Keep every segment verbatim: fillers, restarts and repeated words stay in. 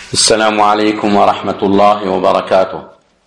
السلام عليكم ورحمة الله وبركاته.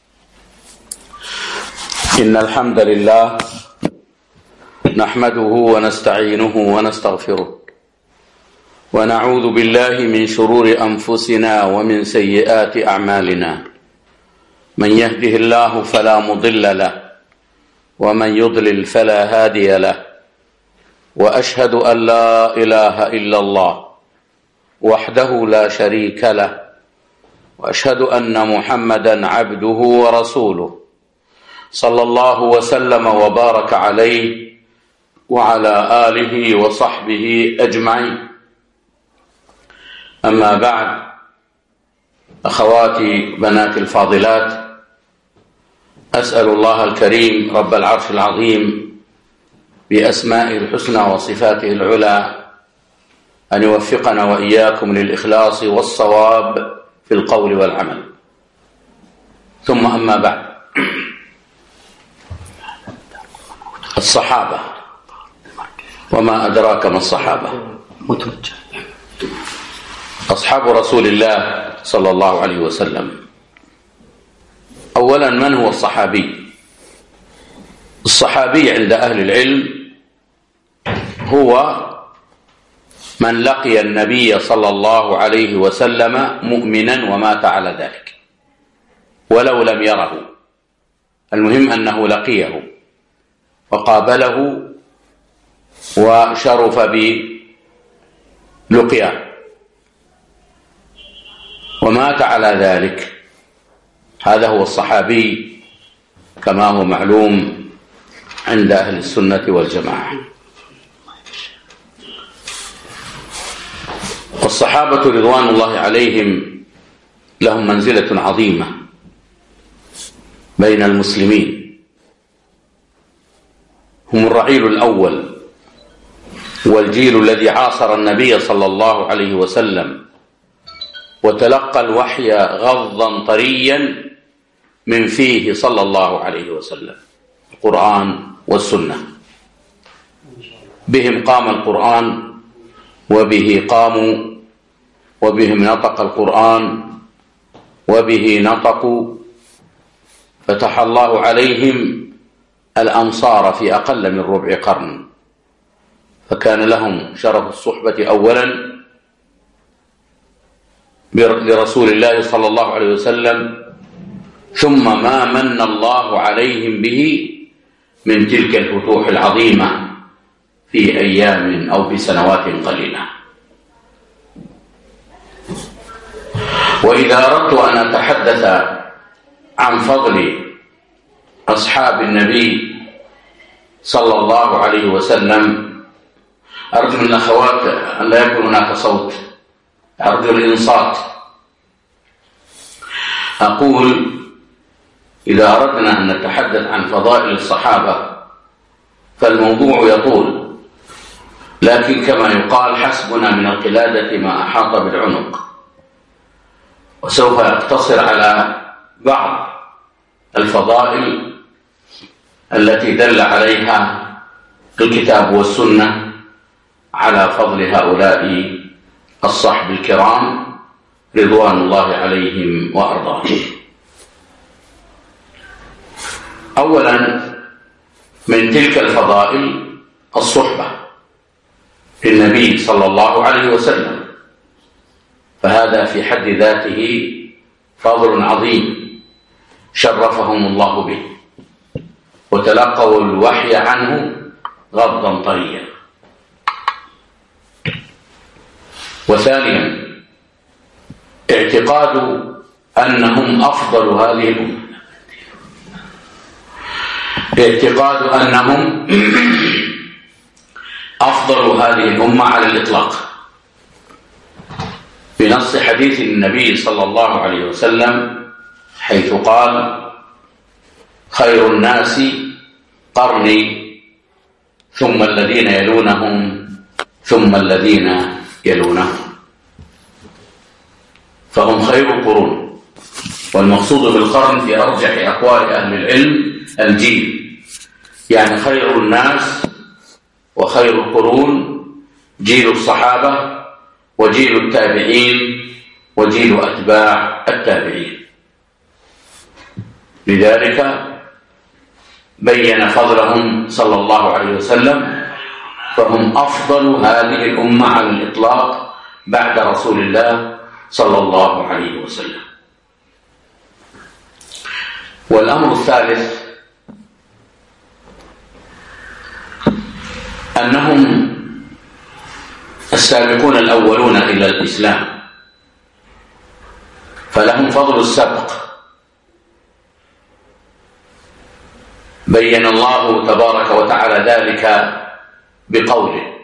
إن الحمد لله نحمده ونستعينه ونستغفره ونعوذ بالله من شرور أنفسنا ومن سيئات أعمالنا. من يهده الله فلا مضل له ومن يضلل فلا هادي له، وأشهد أن لا إله إلا الله وحده لا شريك له، وأشهد أن محمدا عبده ورسوله صلى الله وسلم وبارك عليه وعلى آله وصحبه أجمعين. أما بعد، أخواتي بنات الفاضلات، أسأل الله الكريم رب العرش العظيم بأسمائه الحسنى وصفاته العلى أن يوفقنا وإياكم للإخلاص والصواب في القول والعمل. ثم أما بعد، الصحابة، وما أدراك ما الصحابة؟ أصحاب رسول الله صلى الله عليه وسلم. أولا، من هو الصحابي؟ الصحابي عند أهل العلم هو من لقي النبي صلى الله عليه وسلم مؤمنا ومات على ذلك ولو لم يره. المهم أنه لقيه وقابله وشرف بلقياه ومات على ذلك. هذا هو الصحابي كما هو معلوم عند أهل السنة والجماعة. والصحابة رضوان الله عليهم لهم منزلة عظيمة بين المسلمين. هم الرعيل الأول والجيل الذي عاصر النبي صلى الله عليه وسلم وتلقى الوحي غضا طريا من فيه صلى الله عليه وسلم، القرآن والسنة. بهم قام القرآن وبه قاموا وبهم نطق القرآن وبه نطقوا. فتح الله عليهم الأمصار في أقل من ربع قرن، فكان لهم شرف الصحبة أولا لرسول الله صلى الله عليه وسلم، ثم ما من الله عليهم به من تلك الفتوح العظيمة في أيام أو في سنوات قليلة. وإذا أردت أن أتحدث عن فضل أصحاب النبي صلى الله عليه وسلم، أرجو من الأخوات أن لا يكون هناك صوت، أرجو الإنصات. أقول إذا أردنا أن نتحدث عن فضائل الصحابة فالموضوع يطول، لكن كما يقال حسبنا من القلادة ما أحاط بالعنق. وسوف أقتصر على بعض الفضائل التي دل عليها الكتاب والسنة على فضل هؤلاء الصحب الكرام رضوان الله عليهم وأرضاهم. أولا، من تلك الفضائل الصحبة للنبي صلى الله عليه وسلم، فهذا في حد ذاته فضل عظيم شرفهم الله به، وتلقوا الوحي عنه غضا طريا. وثانيا، اعتقاد أنهم أفضل هذه الأمة، اعتقاد أنهم أفضل هذه الأمة على الإطلاق، بنص حديث النبي صلى الله عليه وسلم حيث قال: خير الناس قرني ثم الذين يلونهم ثم الذين يلونهم. فهم خير القرون، والمقصود بالقرن في أرجح أقوال أهل العلم الجيل، يعني خير الناس وخير القرون جيل الصحابة وجيل التابعين وجيل أتباع التابعين. لذلك بين فضلهم صلى الله عليه وسلم، فهم أفضل هذه الأمة على الإطلاق بعد رسول الله صلى الله عليه وسلم. والأمر الثالث أنهم السابقون الأولون إلى الإسلام، فلهم فضل السبق. بين الله تبارك وتعالى ذلك بقوله: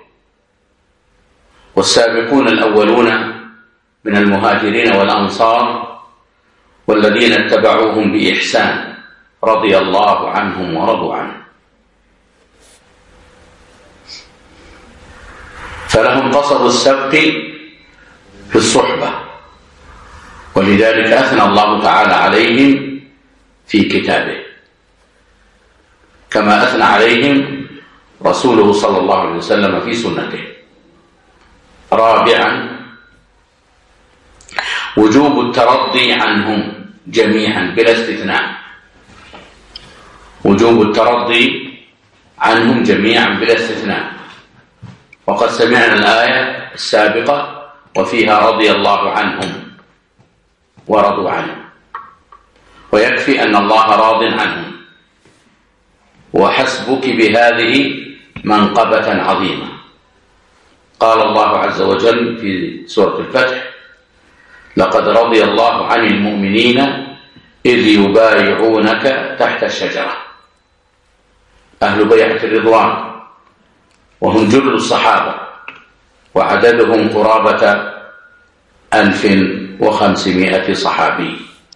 والسابقون الأولون من المهاجرين والأنصار والذين اتبعوهم بإحسان رضي الله عنهم ورضوا عنه. فلهم قصد السبق في الصحبة، ولذلك أثنى الله تعالى عليهم في كتابه، كما أثنى عليهم رسوله صلى الله عليه وسلم في سنته. رابعا وجوب الترضي عنهم جميعا بلا استثناء، وجوب الترضي عنهم جميعا بلا استثناء. وقد سمعنا الآية السابقة وفيها رضي الله عنهم ورضوا عنه، ويكفي أن الله راض عنهم، وحسبك بهذه منقبة عظيمة. قال الله عز وجل في سورة الفتح: لقد رضي الله عن المؤمنين إذ يبايعونك تحت الشجرة. أهل بيعة الرضوان، وهم جل الصحابة، وعددهم قرابة ألف وخمسمائة صحابي،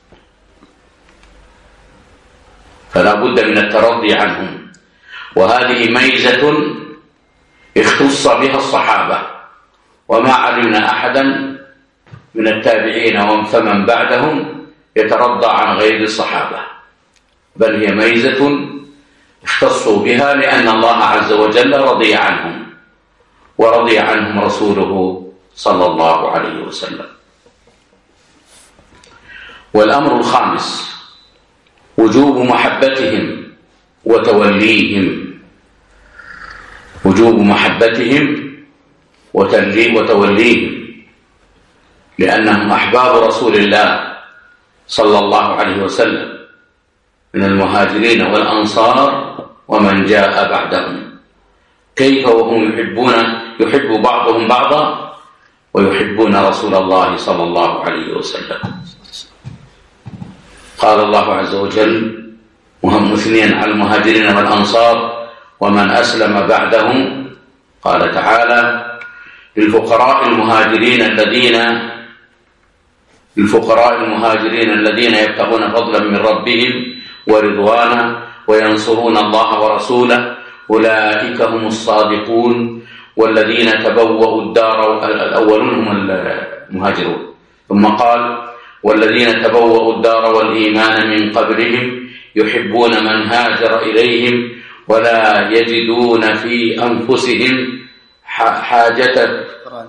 فلا بد من الترضي عنهم. وهذه ميزة اختص بها الصحابة، وما علمنا أحدا من التابعين فمن بعدهم يترضى عن غير الصحابة، بل هي ميزة اختصوا بها لأن الله عز وجل رضي عنهم ورضي عنهم رسوله صلى الله عليه وسلم. والأمر الخامس وجوب محبتهم وتوليهم، وجوب محبتهم وتوليهم، لأنهم أحباب رسول الله صلى الله عليه وسلم من المهاجرين والأنصار ومن جاء بعدهم. كيف وهم يحبون يحب بعضهم بعضا ويحبون رسول الله صلى الله عليه وسلم. قال الله عز وجل وهم مثنيا على المهاجرين والأنصار ومن أسلم بعدهم، قال تعالى: للفقراء المهاجرين الذين للفقراء المهاجرين الذين يبتغون فضلا من ربهم ورضوانا وينصرون الله ورسوله أولئك هم الصادقون والذين تبوأوا الدار. الأولون هم المهاجرون، ثم قال: والذين تبوأوا الدار والإيمان من قبلهم يحبون من هاجر إليهم ولا يجدون في أنفسهم حاجة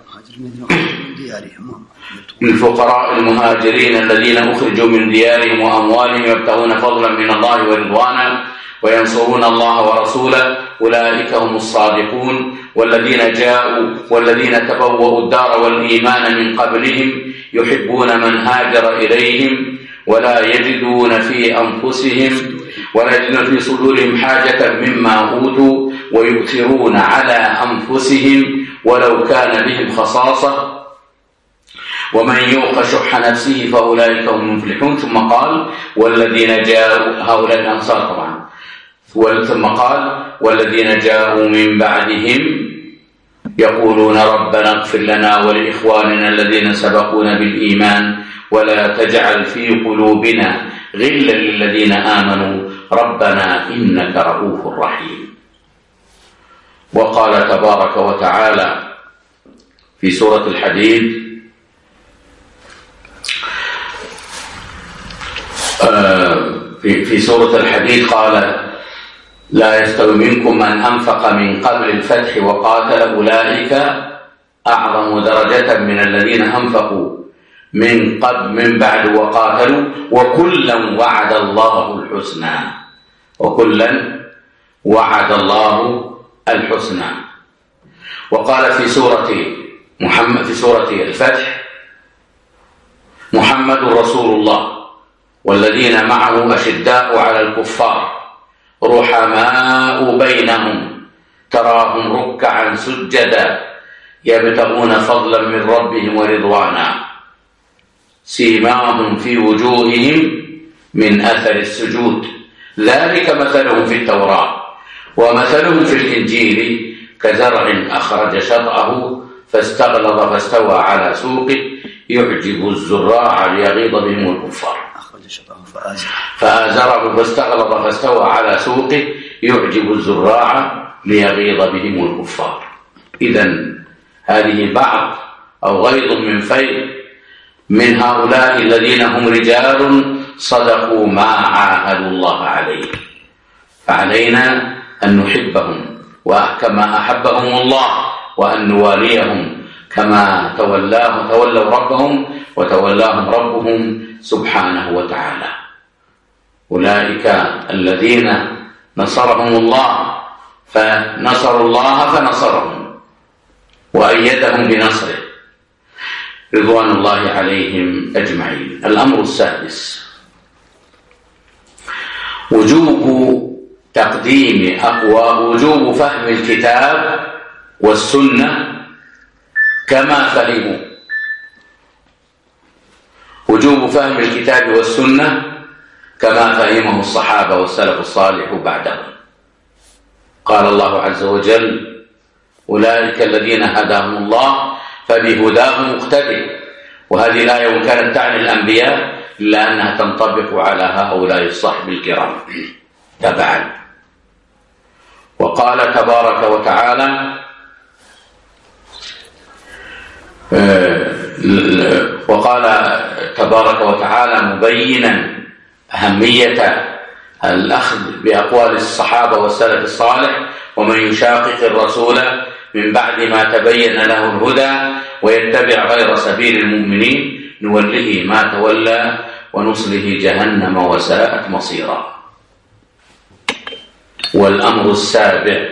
للفقراء المهاجرين الذين أخرجوا من ديارهم وأموالهم يبتغون فضلا من الله ورضوانا وينصرون الله ورسوله أولئك هم الصادقون والذين جاءوا والذين تبوأوا الدار والإيمان من قبلهم يحبون من هاجر إليهم ولا يجدون في أنفسهم ولا يجدون في صدورهم حاجة مما أوتوا ويؤثرون على أنفسهم ولو كان بهم خصاصة ومن يوق شح نفسه فأولئك هم المفلحون. ثم قال: والذين جاءوا، هؤلاء الأنصار طبعا، ثم قال: والذين جاءوا من بعدهم يقولون ربنا اغفر لنا ولإخواننا الذين سبقونا بالإيمان ولا تجعل في قلوبنا غلا للذين آمنوا ربنا إنك رؤوف رحيم. وقال تبارك وتعالى في سورة الحديد: في سورة الحديد قال: لا يستوي منكم من أنفق من قبل الفتح وقاتل أولئك أعظم درجة من الذين أنفقوا من قبل من بعد وقاتلوا وكلا وعد الله الحسنى وكلا وعد الله الحسنى. وقال في سورة محمد في سورة الفتح: محمد رسول الله والذين معه أشداء على الكفار رحماء بينهم تراهم ركعا سجدا يبتغون فضلا من ربهم ورضوانا سيماهم في وجوههم من أثر السجود ذلك مثلهم في التوراة ومثلهم في الإنجيل كزرع أخرج شطأه فاستغلظ فاستوى على سوقه يعجب الزراع ليغيظ بهم الكفار فآزره فاستغلظ فاستوى على سوقه يعجب الزراع ليغيظ بهم الكفار. إذن هذه بعض أو غيظ من فيض من هؤلاء الذين هم رجال صدقوا ما عاهدوا الله عليه، فعلينا أن نحبهم وكما أحبهم الله وأن نواليهم كما تولاه تولوا ربهم وتولاهم ربهم سبحانه وتعالى. أولئك الذين نصرهم الله فنصروا الله فنصرهم وأيدهم بنصره رضوان الله عليهم أجمعين. الأمر السادس: وجوب تقديم أقوى وجوب فهم الكتاب والسنة كما فهموا وجوب فهم الكتاب والسنة كما فهمه الصحابة والسلف الصالح بعدهم. قال الله عز وجل: أولئك الذين هداهم الله فبهداه مقتدي. وهذه الآية وإن كانت تعني الأنبياء إلا أنها تنطبق على هؤلاء الصحب الكرام تبعا. وقال تبارك وتعالى وقال تبارك وتعالى مبينا أهمية الأخذ بأقوال الصحابة والسلف الصالح: ومن يشاقق الرسول من بعد ما تبين له الهدى ويتبع غير سبيل المؤمنين نوله ما تولى ونصله جهنم وساءت مصيرا. والأمر السابع: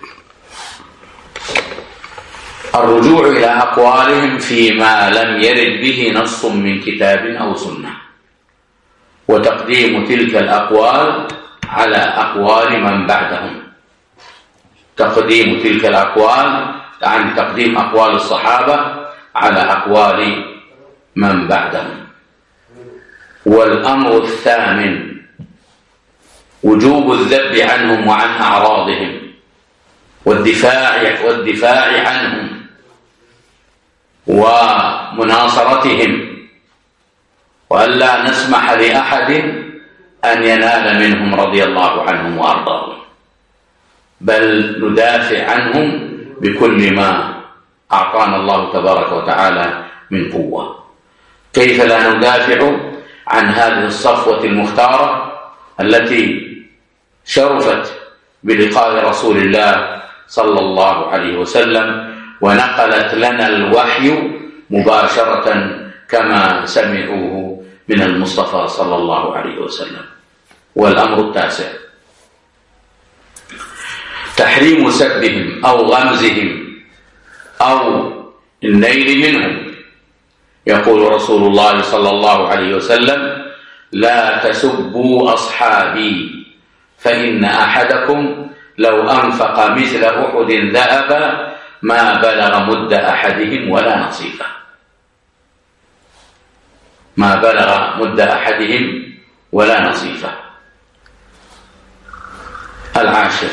الرجوع إلى أقوالهم فيما لم يرد به نص من كتاب أو سنة، وتقديم تلك الأقوال على أقوال من بعدهم. تقديم تلك الأقوال يعني تقديم أقوال الصحابة على أقوال من بعدهم. والأمر الثامن: وجوب الذب عنهم وعن أعراضهم والدفاع والدفاع عنهم ومناصرتهم، وألا نسمح لأحد أن ينال منهم رضي الله عنهم وأرضاهم، بل ندافع عنهم بكل ما أعطانا الله تبارك وتعالى من قوة. كيف لا ندافع عن هذه الصفوة المختارة التي شرفت بلقاء رسول الله صلى الله عليه وسلم ونقلت لنا الوحي مباشرة كما سمعوه من المصطفى صلى الله عليه وسلم. والأمر التاسع: تحريم سبهم أو غمزهم أو النيل منهم. يقول رسول الله صلى الله عليه وسلم: لا تسبوا أصحابي فإن أحدكم لو أنفق مثل أحد ذهبا ما بلغ مد أحدهم ولا نصيفه. ما بلغ مد أحدهم ولا نصيفه. العاشر: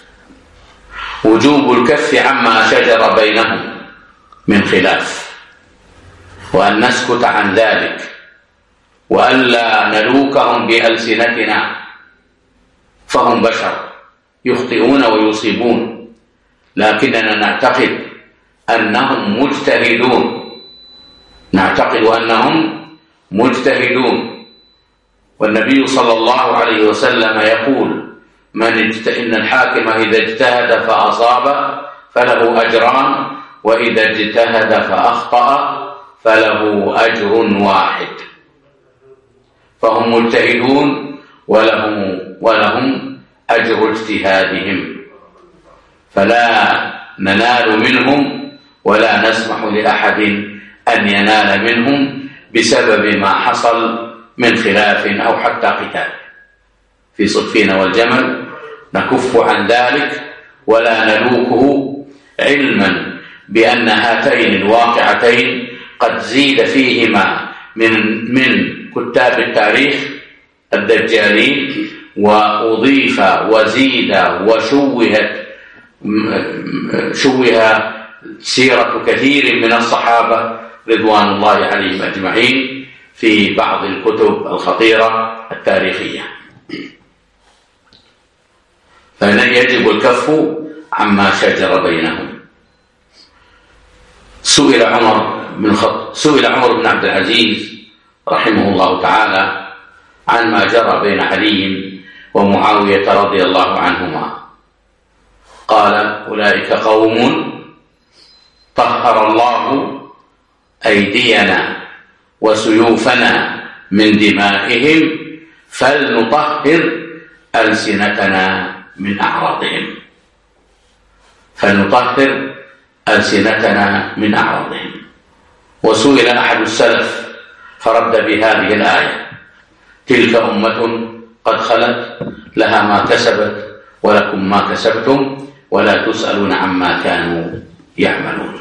وجوب الكف عما شجر بينهم من خلاف، وأن نسكت عن ذلك، وألا نلوكهم بألسنتنا، فهم بشر يخطئون ويصيبون، لكننا نعتقد أنهم مجتهدون نعتقد أنهم مجتهدون والنبي صلى الله عليه وسلم يقول: من اجت... إن الحاكم إذا اجتهد فأصاب فله أجران، وإذا اجتهد فأخطأ فله أجر واحد، فهم مجتهدون ولهم ولهم أجر اجتهادهم، فلا ننال منهم ولا نسمح لأحد أن ينال منهم بسبب ما حصل من خلاف أو حتى قتال. في صفين والجمل نكف عن ذلك ولا نلوكه، علما بأن هاتين الواقعتين قد زيد فيهما من من كتاب التاريخ الدجالين، وأضيف وزيد وشوهت شوه سيرة كثير من الصحابة رضوان الله عليهم أجمعين في بعض الكتب الخطيرة التاريخية. فيجب الكف عما شجر بينهم. سئل عمر بن خط... سئل عمر بن عبد العزيز رحمه الله تعالى عن ما جرى بين علي ومعاوية رضي الله عنهما، قال: أولئك قوم طهر الله أيدينا وسيوفنا من دمائهم، فلنطهر ألسنتنا من أعراضهم فلنطهر ألسنتنا من أعراضهم. وسئل أحد السلف فرد بهذه الآية: تلك أمة قد خلت لها ما كسبت ولكم ما كسبتم ولا تسألون عما كانوا يعملون.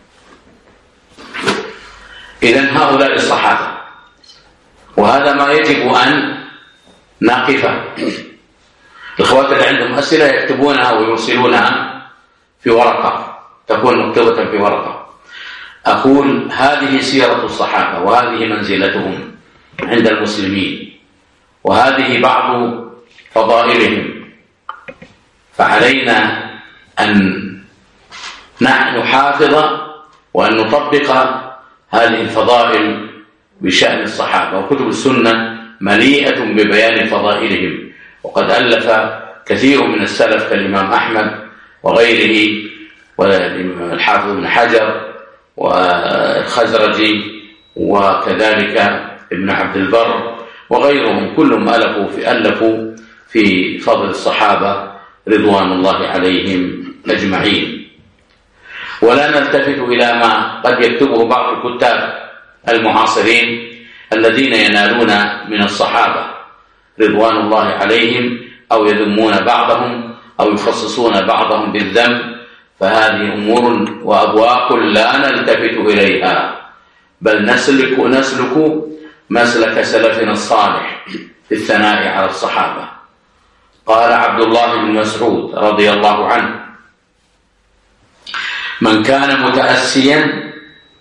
إذن هؤلاء الصحابة، وهذا ما يجب أن نقف. الأخوات اللي عندهم أسئلة يكتبونها ويرسلونها في ورقة، تكون مكتوبة في ورقة. أقول هذه سيرة الصحابة وهذه منزلتهم عند المسلمين وهذه بعض فضائلهم، فعلينا أن نحافظ وأن نطبق هذه الفضائل بشأن الصحابة. وكتب السنة مليئة ببيان فضائلهم، وقد ألف كثير من السلف كالإمام أحمد وغيره والحافظ ابن حجر والخزرجي وكذلك ابن عبد البر وغيرهم، كلهم ألفوا في ألفوا في فضل الصحابة رضوان الله عليهم أجمعين. ولا نلتفت إلى ما قد يكتبه بعض الكتاب المعاصرين الذين ينالون من الصحابة رضوان الله عليهم أو يذمون بعضهم أو يخصصون بعضهم بالذم، فهذه أمور وأبواق لا نلتفت إليها، بل نسلك نسلك مسلك سلفنا الصالح في الثناء على الصحابة. قال عبد الله بن مسعود رضي الله عنه: من كان متأسيا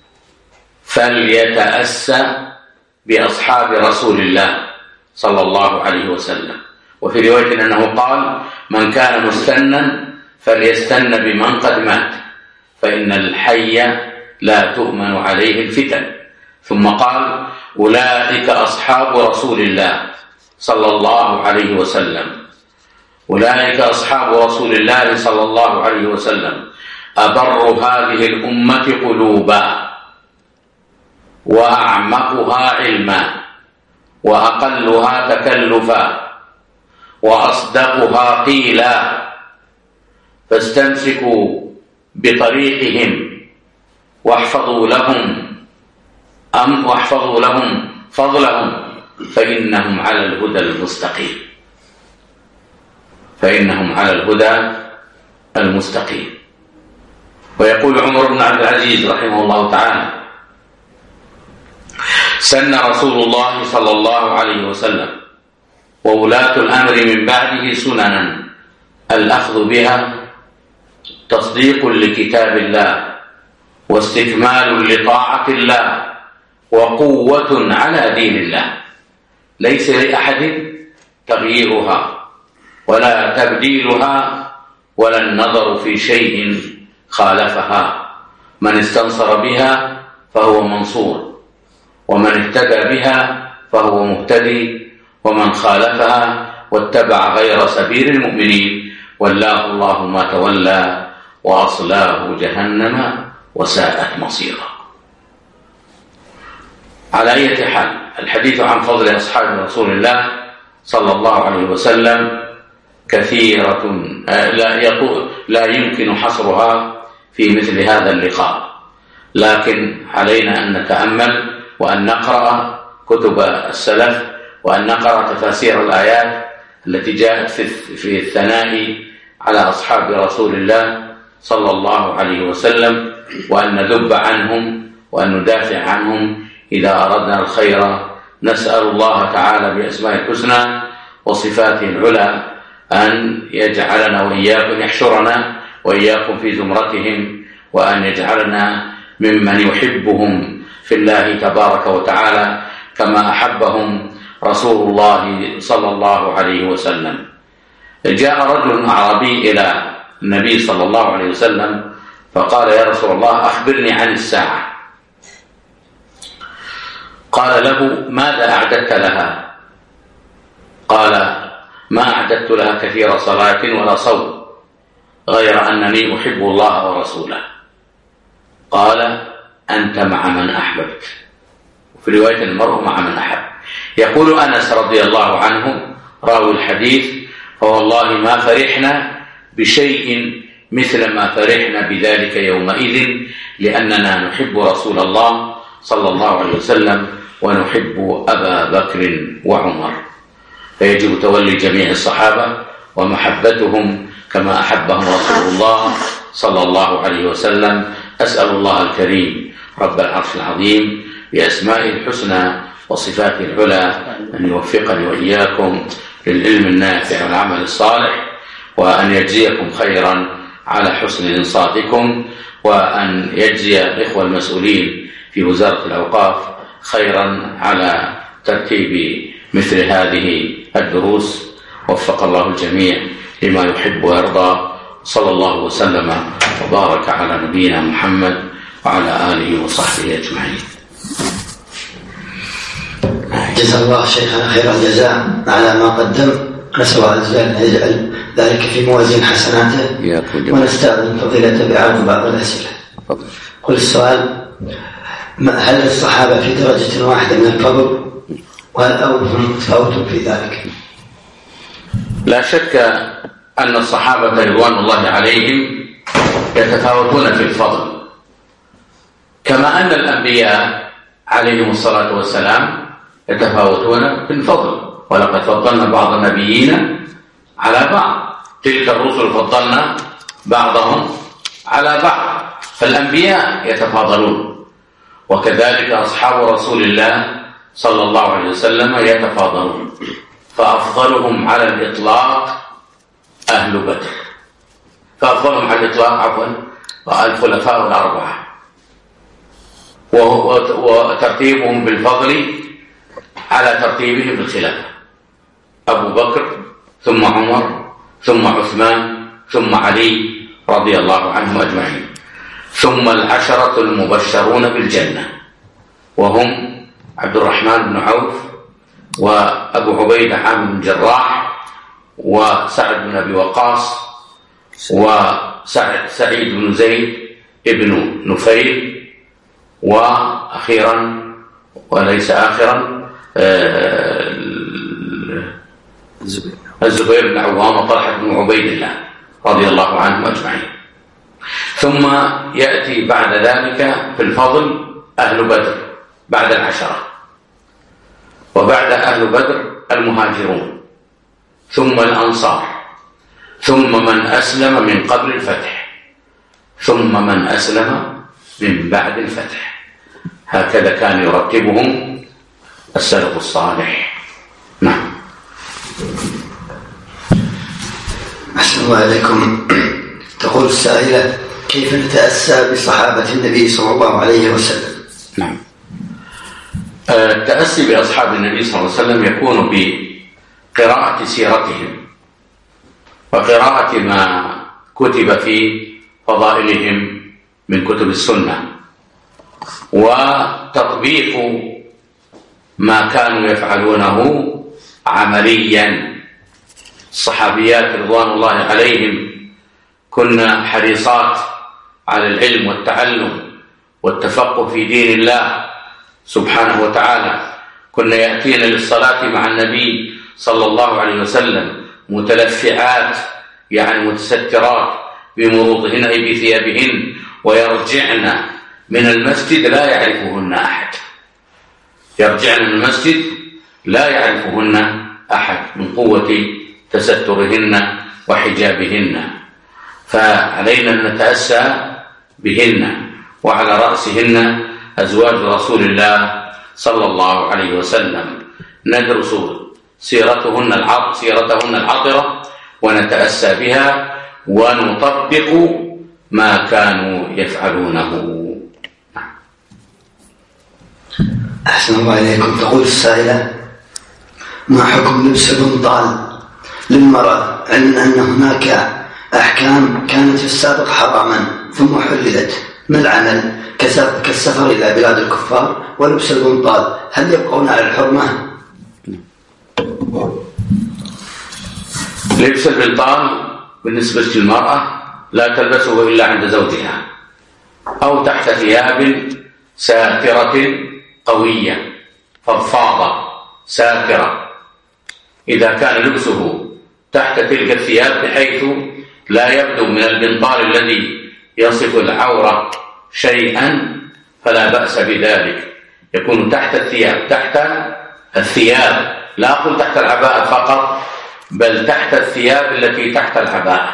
فليتأسى بأصحاب رسول الله صلى الله عليه وسلم. وفي رواية أنه قال: من كان مستنا فليستن بمن قد مات، فإن الحي لا تؤمن عليه الفتن. ثم قال: أولئك أصحاب رسول الله صلى الله عليه وسلم أولئك أصحاب رسول الله صلى الله عليه وسلم أبر هذه الأمة قلوبا وأعمقها علما وأقلها تكلفا وأصدقها قيلا، فاستمسكوا بطريقهم واحفظوا لهم أم واحفظوا لهم فضلهم فإنهم على الهدى المستقيم فإنهم على الهدى المستقيم. ويقول عمر بن عبد العزيز رحمه الله تعالى: سن رسول الله صلى الله عليه وسلم وولاة الأمر من بعده سننا الأخذ بها تصديق لكتاب الله واستكمال لطاعة الله وقوة على دين الله، ليس لأحد تغييرها ولا تبديلها ولا النظر في شيء خالفها. من استنصر بها فهو منصور، ومن اهتدى بها فهو مهتدي، ومن خالفها واتبع غير سبيل المؤمنين والله الله ما تولى وأصلاه جهنم وساءت مصيرا. على أي حال، الحديث عن فضل أصحاب رسول الله صلى الله عليه وسلم كثيرة لا, يطول لا يمكن حصرها في مثل هذا اللقاء، لكن علينا أن نتأمل وأن نقرأ كتب السلف وأن نقرأ تفاسير الآيات التي جاءت في الثناء على أصحاب رسول الله صلى الله عليه وسلم، وأن نذب عنهم وأن ندافع عنهم إذا أردنا الخير. نسأل الله تعالى بأسماء الحسنى وصفاته العلى أن يجعلنا وإياكم، يحشرنا وإياكم في زمرتهم، وأن يجعلنا ممن يحبهم في الله تبارك وتعالى كما أحبهم رسول الله صلى الله عليه وسلم. جاء رجل أعرابي إلى النبي صلى الله عليه وسلم فقال: يا رسول الله أخبرني عن الساعة. قال له: ماذا أعددت لها؟ قال: ما أعددت لها كثير صلاة ولا صوم، غير أنني أحب الله ورسوله. قال: أنت مع من أحببت. وفي رواية: المرء مع من أحب. يقول أنس رضي الله عنه راوي الحديث: فوالله ما فرحنا بشيء مثل ما فرحنا بذلك يومئذ، لأننا نحب رسول الله صلى الله عليه وسلم ونحب أبا بكر وعمر. فيجب تولي جميع الصحابة ومحبتهم كما أحبهم رسول الله صلى الله عليه وسلم. أسأل الله الكريم رب العرش العظيم بأسمائه الحسنى وصفاته العلى أن يوفقني وإياكم للعلم النافع والعمل الصالح، وأن يجزيكم خيرا على حسن إنصاتكم، وأن يجزي الإخوة المسؤولين في وزارة الأوقاف خيرا على ترتيب مثل هذه الدروس. وفق الله الجميع لما يحب ويرضى. صلى الله وسلم وبارك على نبينا محمد وعلى آله وصحبه أجمعين. جزا الله شيخنا خير الجزاء على ما قدم. نسأل الله عز وجل أن يجعل ذلك في موازين حسناته، ونستأذن فضيلته بعرض بعض الأسئلة. قل السؤال: هل الصحابة في درجة واحدة من الفضل، وهل أولهم متفاوت في ذلك؟ لا شك أن الصحابة رضوان الله عليهم يتفاوتون في الفضل، كما أن الأنبياء عليهم الصلاة والسلام يتفاوتون في الفضل. ولقد فضلنا بعض النبيين على بعض، تلك الرسل فضلنا بعضهم على بعض. فالأنبياء يتفاضلون، وكذلك أصحاب رسول الله صلى الله عليه وسلم يتفاضلون. فأفضلهم على الإطلاق أهل بدر، فأفضلهم على الإطلاق عفوا الخلفاء الأربعة، وترتيبهم بالفضل على ترتيبهم بالخلافة: أبو بكر ثم عمر ثم عثمان ثم علي رضي الله عنهم أجمعين، ثم العشرة المبشرون بالجنة، وهم عبد الرحمن بن عوف وأبو عبيدة عامر بن جراح وسعد بن أبي وقاص وسعيد بن زيد ابن نفيل، وأخيرا وليس آخرا الزبير بن عوام وطلحة بن عبيد الله رضي الله عنهم أجمعين. ثم يأتي بعد ذلك في الفضل أهل بدر بعد العشرة، وبعد أهل بدر المهاجرون، ثم الأنصار، ثم من أسلم من قبل الفتح، ثم من أسلم من بعد الفتح. هكذا كان يرتبهم السلف الصالح. نعم. أحسن الله عليكم. تقول السائلة: كيف نتأسى بصحابة النبي صلى الله عليه وسلم؟ نعم. التأسي بأصحاب النبي صلى الله عليه وسلم يكون بقراءة سيرتهم وقراءة ما كتب في فضائلهم من كتب السنة، وتطبيق ما كانوا يفعلونه عمليا. الصحابيات رضوان الله عليهم كنا حريصات على العلم والتعلم والتفقه في دين الله، سبحانه وتعالى. كنا يأتين للصلاة مع النبي صلى الله عليه وسلم متلفعات يعني متسترات بمروطهن أي بثيابهن، ويرجعن من المسجد لا يعرفهن أحد، يرجعن من المسجد لا يعرفهن أحد من قوة تسترهن وحجابهن. فعلينا أن نتأسى بهن، وعلى رأسهن أزواج رسول الله صلى الله عليه وسلم، ندرس سيرتهن العط سيرتهن العطرة ونتأسى بها ونطبق ما كانوا يفعلونه. أحسن الله إليكم. تقول السائلة: ما حكم لبس البنطال للمرأة، علمنا أن هناك أحكام كانت في السابق حراما ثم حللت، ما العمل كالسفر إلى بلاد الكفار ولبس البنطال، هل يبقون على الحرمة؟ لبس البنطال بالنسبة للمرأة لا تلبسه إلا عند زوجها أو تحت ثياب ساترة قوية فضفاضة ساترة. إذا كان لبسه تحت تلك الثياب بحيث لا يبدو من البنطال الذي يصف العورة شيئا فلا بأس بذلك، يكون تحت الثياب تحت الثياب لا أقول تحت العباءة فقط، بل تحت الثياب التي تحت العباءة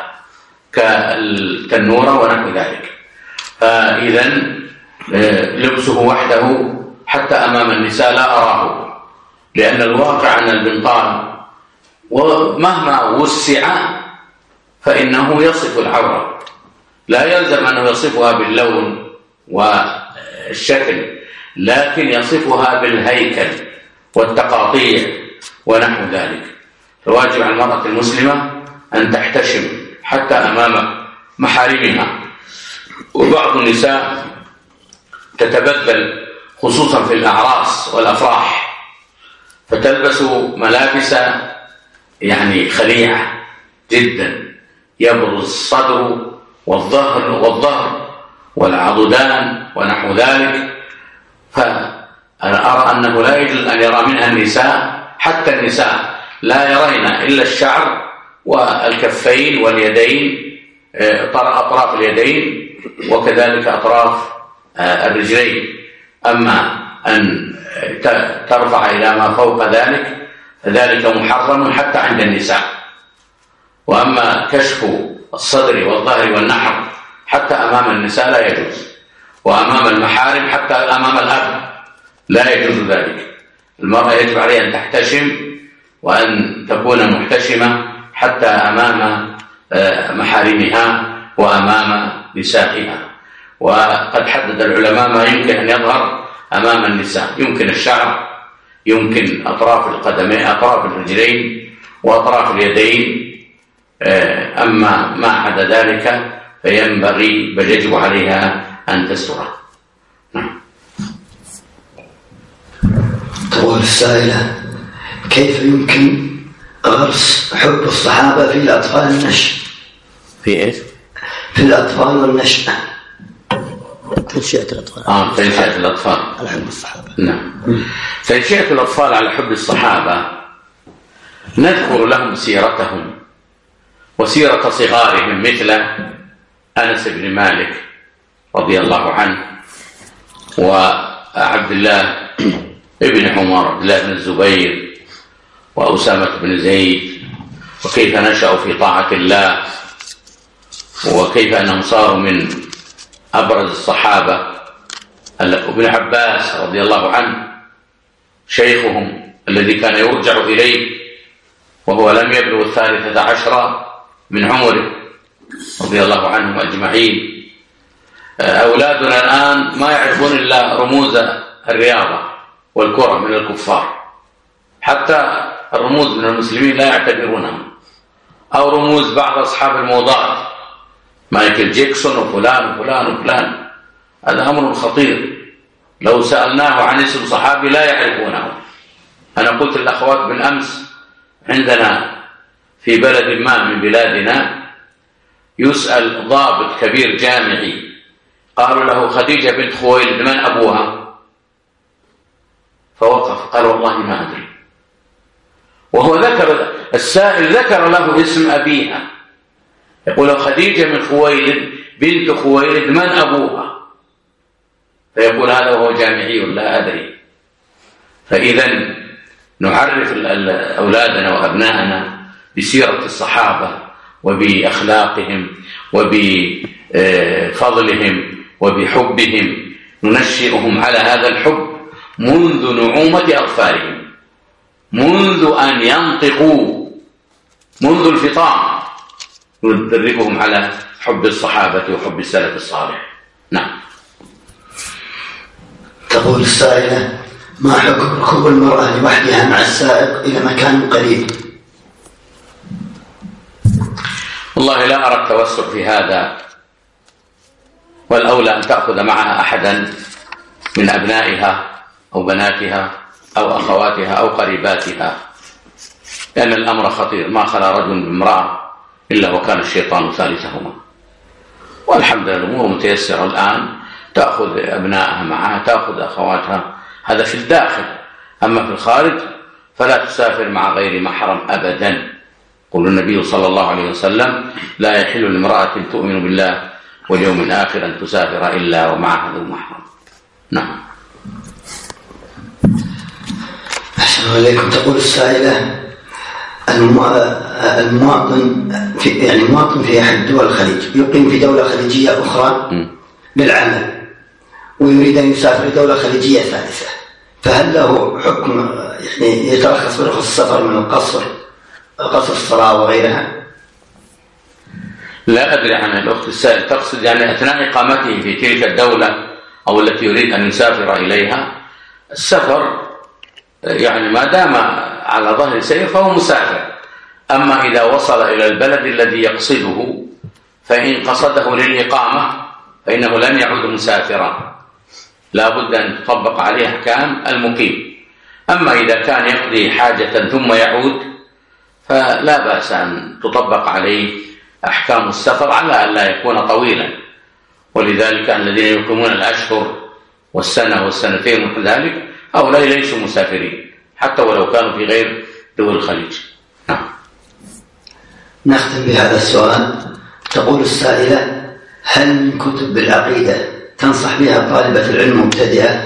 كالتنورة ونحو ذلك. فإذا لبسه وحده حتى أمام النساء لا أراه، لأن الواقع أن البنطال ومهما وسع فإنه يصف العورة، لا يلزم أنه يصفها باللون والشكل، لكن يصفها بالهيكل والتقاطيع ونحو ذلك. فواجب على المرأة المسلمة أن تحتشم حتى أمام محارمها. وبعض النساء تتبذل خصوصا في الأعراس والأفراح، فتلبس ملابس يعني خليعة جدا، يبرز الصدر والظهر والظهر والعضدان ونحو ذلك. فأنا أرى أنه لا يجوز أن يرى منها النساء، حتى النساء لا يرين إلا الشعر والكفين واليدين، أطراف اليدين وكذلك أطراف الرجلين. أما أن ترفع إلى ما فوق ذلك فذلك محرم حتى عند النساء. وأما كشف الصدر والظهر والنحر حتى أمام النساء لا يجوز، وأمام المحارم حتى أمام الأب لا يجوز ذلك. المرأة يجب عليها أن تحتشم وأن تكون محتشمة حتى أمام محارمها وأمام نسائها. وقد حدد العلماء ما يمكن أن يظهر أمام النساء، يمكن الشعر، يمكن أطراف القدمين، أطراف الرجلين وأطراف اليدين. أما ما عدا ذلك فينبغي بل يجب عليها أن تستره. تقول السائلة: كيف يمكن غرس حب الصحابة في الأطفال النشء؟ في إيش؟ في الأطفال والنشأة، تنشئة الأطفال. آه تنشئة الأطفال على حب الصحابة. نعم، تنشئة الأطفال على حب الصحابة. نذكر لهم سيرتهم وسيرة صغارهم، مثل أنس بن مالك رضي الله عنه، وعبد الله ابن عمر، عبد الله بن الزبير، وأسامة بن زيد، وكيف نشأوا في طاعة الله، وكيف أنهم صاروا من أبرز الصحابة. ابن عباس رضي الله عنه شيخهم الذي كان يرجع إليه وهو لم يبلغ الثالثة عشرة من عمره رضي الله عنهم أجمعين. أولادنا الآن ما يعرفون إلا رموز الرياضة والكرة من الكفار، حتى الرموز من المسلمين لا يعتبرونهم، أو رموز بعض أصحاب الموضات مايكل جيكسون وفلان وفلان وفلان. هذا أمر خطير، لو سألناه عن اسم صحابي لا يعرفونه. أنا قلت للأخوات بالأمس عندنا في بلد ما من بلادنا يسأل ضابط كبير جامعي، قالوا له: خديجة بنت خويلد من أبوها؟ فوقف قال والله ما أدري. وهو ذكر السائل ذكر له اسم أبيها، يقول خديجة من خويلد بنت خويلد من أبوها؟ فيقول هذا وهو جامعي لا أدري. فإذا نعرف أولادنا وأبنائنا بسيرة الصحابة وبأخلاقهم وبفضلهم وبحبهم، ننشئهم على هذا الحب منذ نعومة أظفارهم، منذ أن ينطقوا، منذ الفطام ندربهم على حب الصحابة وحب السلف الصالح. نعم. تقول السائلة: ما حكم ركوب المرأة لوحدها مع السائق إلى مكان قريب؟ والله لا أرى التوسع في هذا، والأولى أن تأخذ معها أحدا من أبنائها أو بناتها أو أخواتها أو قريباتها، لأن الأمر خطير. ما خلا رجل بامرأة إلا وكان الشيطان ثالثهما. والحمد لله الأمور متيسرة الآن، تأخذ أبنائها معها، تأخذ أخواتها، هذا في الداخل. أما في الخارج فلا تسافر مع غير محرم أبدا. قل النبي صلى الله عليه وسلم: لا يحل لامرأة تؤمن بالله واليوم الآخر أن تسافر إلا ومعها ذو محرم. نعم. أحسن عليكم. تقول السائلة: المواطن في يعني المواطن في أحد دول الخليج يقيم في دولة خليجية أخرى م. للعمل، ويريد أن يسافر دولة خليجية ثالثة، فهل له حكم يعني يترخص برخص السفر من القصر، قصر الصلاة وغيرها؟ لا أدري عن الأخت السائل تقصد يعني أثناء إقامته في تلك الدولة أو التي يريد أن يسافر إليها. السفر يعني ما دام على ظهر سير فهو مسافر. أما إذا وصل إلى البلد الذي يقصده فإن قصده للإقامة فإنه لن يعود مسافرا، لا بد أن تطبق عليه أحكام المقيم. أما إذا كان يقضي حاجة ثم يعود فلا بأس أن تطبق عليه أحكام السفر على أن لا يكون طويلا. ولذلك الذين يقيمون الأشهر والسنة والسنتين ومن ذلك هؤلاء ليسوا مسافرين حتى ولو كانوا في غير دول الخليج. نعم. نختم بهذا السؤال. تقول السائلة: هل من كتب بالعقيدة تنصح بها طالبة العلم مبتدئة؟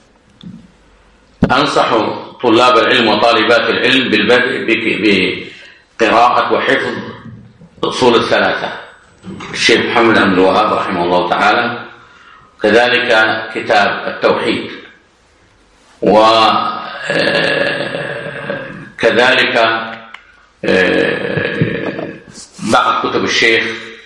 أنصح طلاب العلم وطالبات العلم بالبدء بقراءة وحفظ أصول الثلاثة الشيخ محمد بن الوهاب رحمه الله تعالى، كذلك كتاب التوحيد، وكذلك بعض كتب الشيخ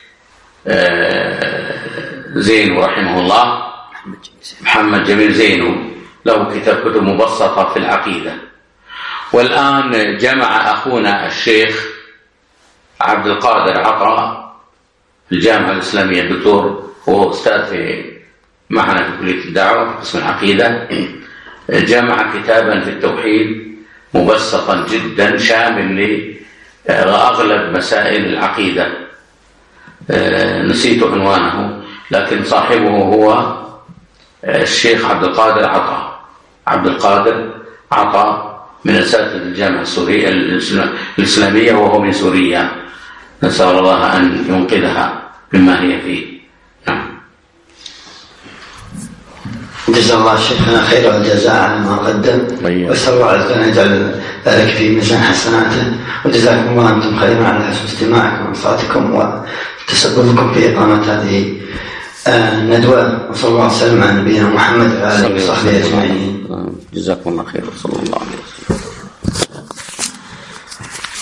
زينو رحمه الله، محمد جميل زينو، له كتاب كتب مبسطة في العقيدة. والآن جمع أخونا الشيخ عبد القادر عطاء في الجامعة الإسلامية، الدكتور هو أستاذ في معنا في كلية الدعوة في قسم العقيدة، جمع كتابا في التوحيد مبسطا جدا شامل لأغلب مسائل العقيدة، نسيت عنوانه لكن صاحبه هو الشيخ عبد القادر عطاء عبد القادر عطاء من أساتذة الجامعة السورية الإسلامية وهو من سوريا، نسأل الله أن ينقذها مما هي فيه. نعم. جزا الله شيخنا خير الجزاء على ما قدم، وأسأل الله عز وجل أن يجعل ذلك في ميزان حسناته، وجزاكم الله أنتم خيرا على حسن استماعكم وانصاتكم وتسببكم في إقامة هذه الندوة، وصلى الله وسلم على نبينا محمد وعلى آله وصحبه أجمعين. جزاكم الله خير. صلى الله عليه وسلم.